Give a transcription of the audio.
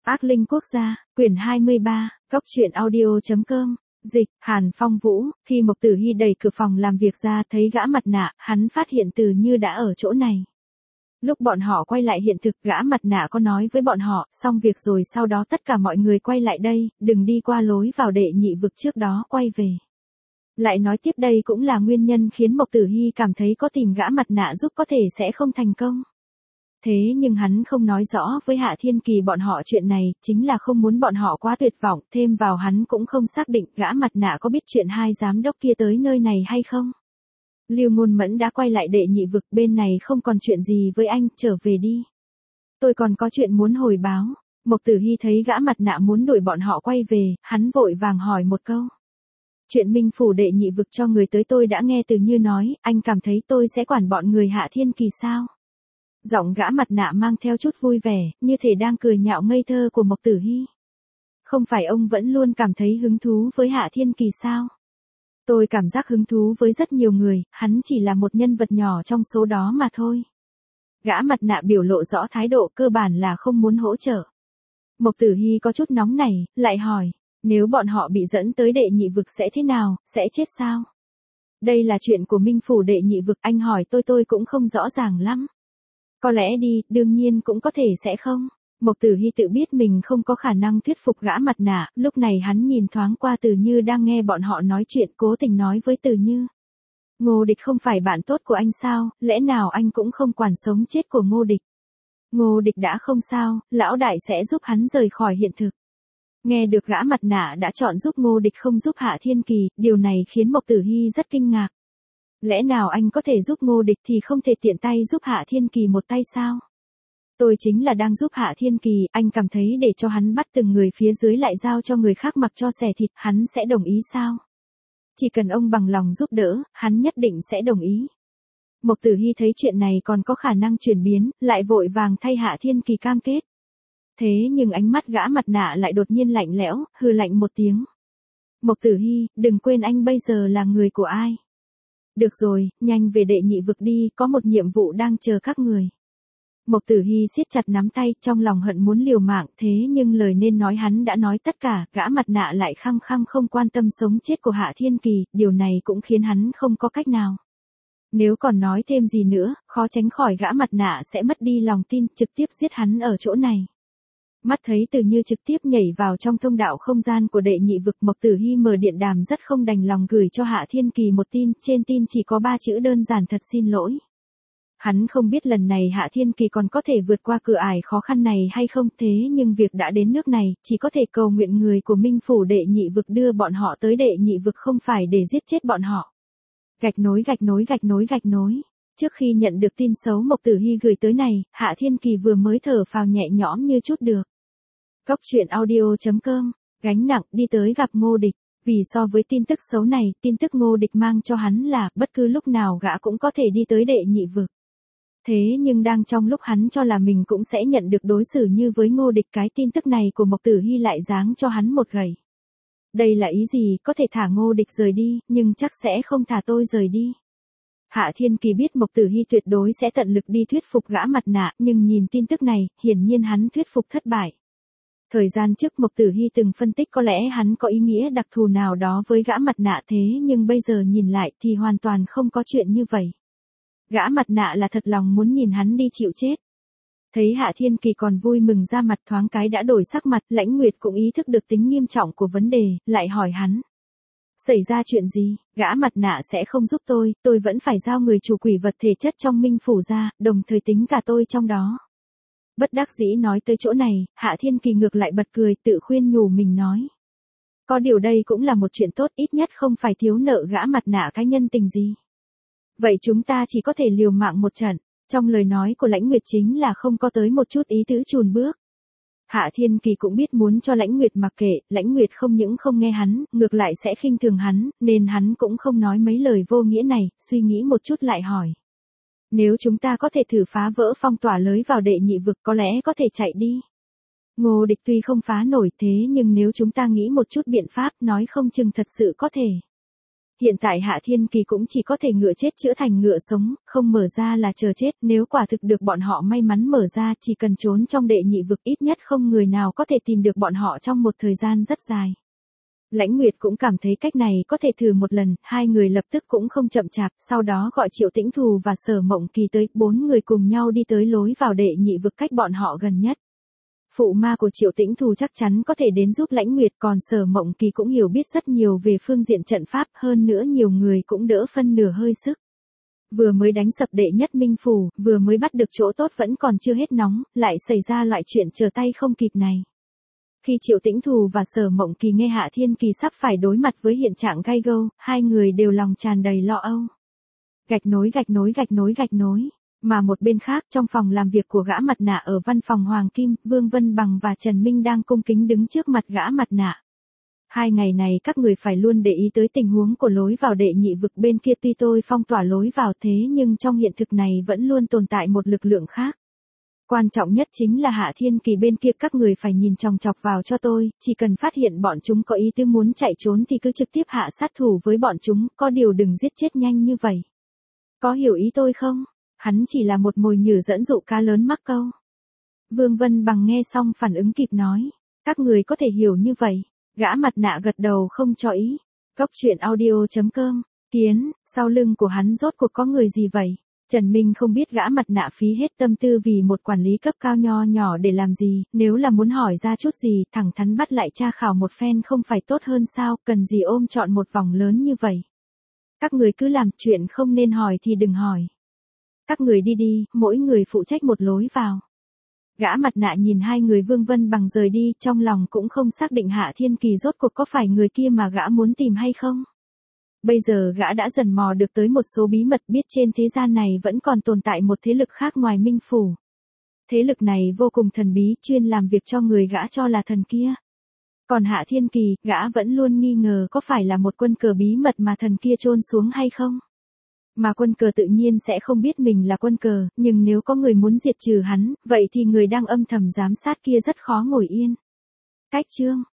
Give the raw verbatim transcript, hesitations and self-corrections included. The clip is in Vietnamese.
Ác linh quốc gia, quyển hai mươi ba, cốc truyện audio.com, dịch, Hàn Phong Vũ, khi Mộc Tử Hi đẩy cửa phòng làm việc ra thấy gã mặt nạ, hắn phát hiện Từ Như đã ở chỗ này. Lúc bọn họ quay lại hiện thực, gã mặt nạ có nói với bọn họ, xong việc rồi sau đó tất cả mọi người quay lại đây, đừng đi qua lối vào đệ nhị vực trước đó quay về. Lại nói tiếp đây cũng là nguyên nhân khiến Mộc Tử Hi cảm thấy có tìm gã mặt nạ giúp có thể sẽ không thành công. Thế nhưng hắn không nói rõ với Hạ Thiên Kỳ bọn họ chuyện này, chính là không muốn bọn họ quá tuyệt vọng, thêm vào hắn cũng không xác định gã mặt nạ có biết chuyện hai giám đốc kia tới nơi này hay không. Lưu Ngôn Mẫn đã quay lại đệ nhị vực, bên này không còn chuyện gì với anh, trở về đi. Tôi còn có chuyện muốn hồi báo. Mộc Tử Hi thấy gã mặt nạ muốn đuổi bọn họ quay về, hắn vội vàng hỏi một câu. Chuyện Minh Phủ đệ nhị vực cho người tới tôi đã nghe Từ Như nói, anh cảm thấy tôi sẽ quản bọn người Hạ Thiên Kỳ sao? Giọng gã mặt nạ mang theo chút vui vẻ, như thể đang cười nhạo ngây thơ của Mộc Tử Hi. Không phải ông vẫn luôn cảm thấy hứng thú với Hạ Thiên Kỳ sao? Tôi cảm giác hứng thú với rất nhiều người, hắn chỉ là một nhân vật nhỏ trong số đó mà thôi. Gã mặt nạ biểu lộ rõ thái độ cơ bản là không muốn hỗ trợ. Mộc Tử Hi có chút nóng nảy, lại hỏi, nếu bọn họ bị dẫn tới đệ nhị vực sẽ thế nào, sẽ chết sao? Đây là chuyện của Minh Phủ đệ nhị vực, anh hỏi tôi tôi cũng không rõ ràng lắm. Có lẽ đi, đương nhiên cũng có thể sẽ không. Mộc Tử Hi tự biết mình không có khả năng thuyết phục gã mặt nạ, lúc này hắn nhìn thoáng qua Từ Như đang nghe bọn họ nói chuyện, cố tình nói với Từ Như. Ngô Địch không phải bạn tốt của anh sao, lẽ nào anh cũng không quản sống chết của Ngô Địch? Ngô Địch đã không sao, lão đại sẽ giúp hắn rời khỏi hiện thực. Nghe được gã mặt nạ đã chọn giúp Ngô Địch không giúp Hạ Thiên Kỳ, điều này khiến Mộc Tử Hi rất kinh ngạc. Lẽ nào anh có thể giúp Ngô Địch thì không thể tiện tay giúp Hạ Thiên Kỳ một tay sao? Tôi chính là đang giúp Hạ Thiên Kỳ, anh cảm thấy để cho hắn bắt từng người phía dưới lại giao cho người khác mặc cho xẻ thịt, hắn sẽ đồng ý sao? Chỉ cần ông bằng lòng giúp đỡ, hắn nhất định sẽ đồng ý. Mộc Tử Hi thấy chuyện này còn có khả năng chuyển biến, lại vội vàng thay Hạ Thiên Kỳ cam kết. Thế nhưng ánh mắt gã mặt nạ lại đột nhiên lạnh lẽo, hừ lạnh một tiếng. Mộc Tử Hi, đừng quên anh bây giờ là người của ai. Được rồi, nhanh về đệ nhị vực đi, có một nhiệm vụ đang chờ các người. Mộc Tử Hi siết chặt nắm tay, trong lòng hận muốn liều mạng, thế nhưng lời nên nói hắn đã nói tất cả, gã mặt nạ lại khăng khăng không quan tâm sống chết của Hạ Thiên Kỳ, điều này cũng khiến hắn không có cách nào. Nếu còn nói thêm gì nữa, khó tránh khỏi gã mặt nạ sẽ mất đi lòng tin, trực tiếp giết hắn ở chỗ này. Mắt thấy Từ Như trực tiếp nhảy vào trong thông đạo không gian của đệ nhị vực, Mộc Tử Hi mở điện đàm rất không đành lòng gửi cho Hạ Thiên Kỳ một tin, trên tin chỉ có ba chữ đơn giản thật xin lỗi. Hắn không biết lần này Hạ Thiên Kỳ còn có thể vượt qua cửa ải khó khăn này hay không, thế nhưng việc đã đến nước này, chỉ có thể cầu nguyện người của Minh Phủ đệ nhị vực đưa bọn họ tới đệ nhị vực không phải để giết chết bọn họ. Gạch nối gạch nối gạch nối gạch nối. Trước khi nhận được tin xấu Mộc Tử Hi gửi tới này, Hạ Thiên Kỳ vừa mới thở phào nhẹ nhõm như chút được. Cốc truyện audio.com, gánh nặng đi tới gặp Ngô Địch, vì so với tin tức xấu này, tin tức Ngô Địch mang cho hắn là bất cứ lúc nào gã cũng có thể đi tới đệ nhị vực. Thế nhưng đang trong lúc hắn cho là mình cũng sẽ nhận được đối xử như với Ngô Địch, cái tin tức này của Mộc Tử Hi lại giáng cho hắn một gậy. Đây là ý gì, có thể thả Ngô Địch rời đi, nhưng chắc sẽ không thả tôi rời đi. Hạ Thiên Kỳ biết Mộc Tử Hi tuyệt đối sẽ tận lực đi thuyết phục gã mặt nạ, nhưng nhìn tin tức này, hiển nhiên hắn thuyết phục thất bại. Thời gian trước Mộc Tử Hi từng phân tích có lẽ hắn có ý nghĩa đặc thù nào đó với gã mặt nạ, thế nhưng bây giờ nhìn lại thì hoàn toàn không có chuyện như vậy. Gã mặt nạ là thật lòng muốn nhìn hắn đi chịu chết. Thấy Hạ Thiên Kỳ còn vui mừng ra mặt, thoáng cái đã đổi sắc mặt, Lãnh Nguyệt cũng ý thức được tính nghiêm trọng của vấn đề, lại hỏi hắn. Xảy ra chuyện gì, gã mặt nạ sẽ không giúp tôi, tôi vẫn phải giao người chủ quỷ vật thể chất trong Minh Phủ ra, đồng thời tính cả tôi trong đó. Bất đắc dĩ nói tới chỗ này, Hạ Thiên Kỳ ngược lại bật cười, tự khuyên nhủ mình nói. Có điều đây cũng là một chuyện tốt, ít nhất không phải thiếu nợ gã mặt nạ cái nhân tình gì. Vậy chúng ta chỉ có thể liều mạng một trận. Trong lời nói của Lãnh Nguyệt chính là không có tới một chút ý tứ chùn bước. Hạ Thiên Kỳ cũng biết muốn cho Lãnh Nguyệt mặc kệ, Lãnh Nguyệt không những không nghe hắn, ngược lại sẽ khinh thường hắn, nên hắn cũng không nói mấy lời vô nghĩa này, suy nghĩ một chút lại hỏi. Nếu chúng ta có thể thử phá vỡ phong tỏa lối vào đệ nhị vực có lẽ có thể chạy đi. Ngô Địch tuy không phá nổi thế nhưng nếu chúng ta nghĩ một chút biện pháp nói không chừng thật sự có thể. Hiện tại Hạ Thiên Kỳ cũng chỉ có thể ngựa chết chữa thành ngựa sống, không mở ra là chờ chết, nếu quả thực được bọn họ may mắn mở ra chỉ cần trốn trong đệ nhị vực ít nhất không người nào có thể tìm được bọn họ trong một thời gian rất dài. Lãnh Nguyệt cũng cảm thấy cách này có thể thử một lần, hai người lập tức cũng không chậm chạp, sau đó gọi Triệu Tĩnh Thù và Sở Mộng Kỳ tới, bốn người cùng nhau đi tới lối vào đệ nhị vực cách bọn họ gần nhất. Phụ ma của Triệu Tĩnh Thù chắc chắn có thể đến giúp Lãnh Nguyệt, còn Sở Mộng Kỳ cũng hiểu biết rất nhiều về phương diện trận pháp, hơn nữa nhiều người cũng đỡ phân nửa hơi sức. Vừa mới đánh sập đệ nhất minh phủ, vừa mới bắt được chỗ tốt vẫn còn chưa hết nóng, lại xảy ra loại chuyện trở tay không kịp này. Khi Triệu Tĩnh Thù và Sở Mộng Kỳ nghe Hạ Thiên Kỳ sắp phải đối mặt với hiện trạng gai gâu, hai người đều lòng tràn đầy lo âu. Gạch nối gạch nối gạch nối gạch nối. Mà một bên khác trong phòng làm việc của gã mặt nạ ở văn phòng Hoàng Kim, Vương Vân Bằng và Trần Minh đang cung kính đứng trước mặt gã mặt nạ. Hai ngày này các người phải luôn để ý tới tình huống của lối vào đệ nhị vực bên kia, tuy tôi phong tỏa lối vào thế nhưng trong hiện thực này vẫn luôn tồn tại một lực lượng khác. Quan trọng nhất chính là Hạ Thiên Kỳ bên kia, các người phải nhìn chòng chọc vào cho tôi, chỉ cần phát hiện bọn chúng có ý tư muốn chạy trốn thì cứ trực tiếp hạ sát thủ với bọn chúng, có điều đừng giết chết nhanh như vậy. Có hiểu ý tôi không? Hắn chỉ là một mồi nhử dẫn dụ cá lớn mắc câu. Vương Vân Bằng nghe xong phản ứng kịp nói, các người có thể hiểu như vậy. Gã mặt nạ gật đầu không cho ý. Góc truyện audio chấm com, Tiến, sau lưng của hắn rốt cuộc có người gì vậy? Trần Minh không biết gã mặt nạ phí hết tâm tư vì một quản lý cấp cao nho nhỏ để làm gì, nếu là muốn hỏi ra chút gì, thẳng thắn bắt lại tra khảo một phen không phải tốt hơn sao, cần gì ôm trọn một vòng lớn như vậy. Các người cứ làm chuyện không nên hỏi thì đừng hỏi. Các người đi đi, mỗi người phụ trách một lối vào. Gã mặt nạ nhìn hai người Vương Vân Bằng rời đi, trong lòng cũng không xác định Hạ Thiên Kỳ rốt cuộc có phải người kia mà gã muốn tìm hay không. Bây giờ gã đã dần mò được tới một số bí mật, biết trên thế gian này vẫn còn tồn tại một thế lực khác ngoài Minh Phủ. Thế lực này vô cùng thần bí, chuyên làm việc cho người gã cho là thần kia. Còn Hạ Thiên Kỳ, gã vẫn luôn nghi ngờ có phải là một quân cờ bí mật mà thần kia chôn xuống hay không. Mà quân cờ tự nhiên sẽ không biết mình là quân cờ, nhưng nếu có người muốn diệt trừ hắn, vậy thì người đang âm thầm giám sát kia rất khó ngồi yên. Cách chương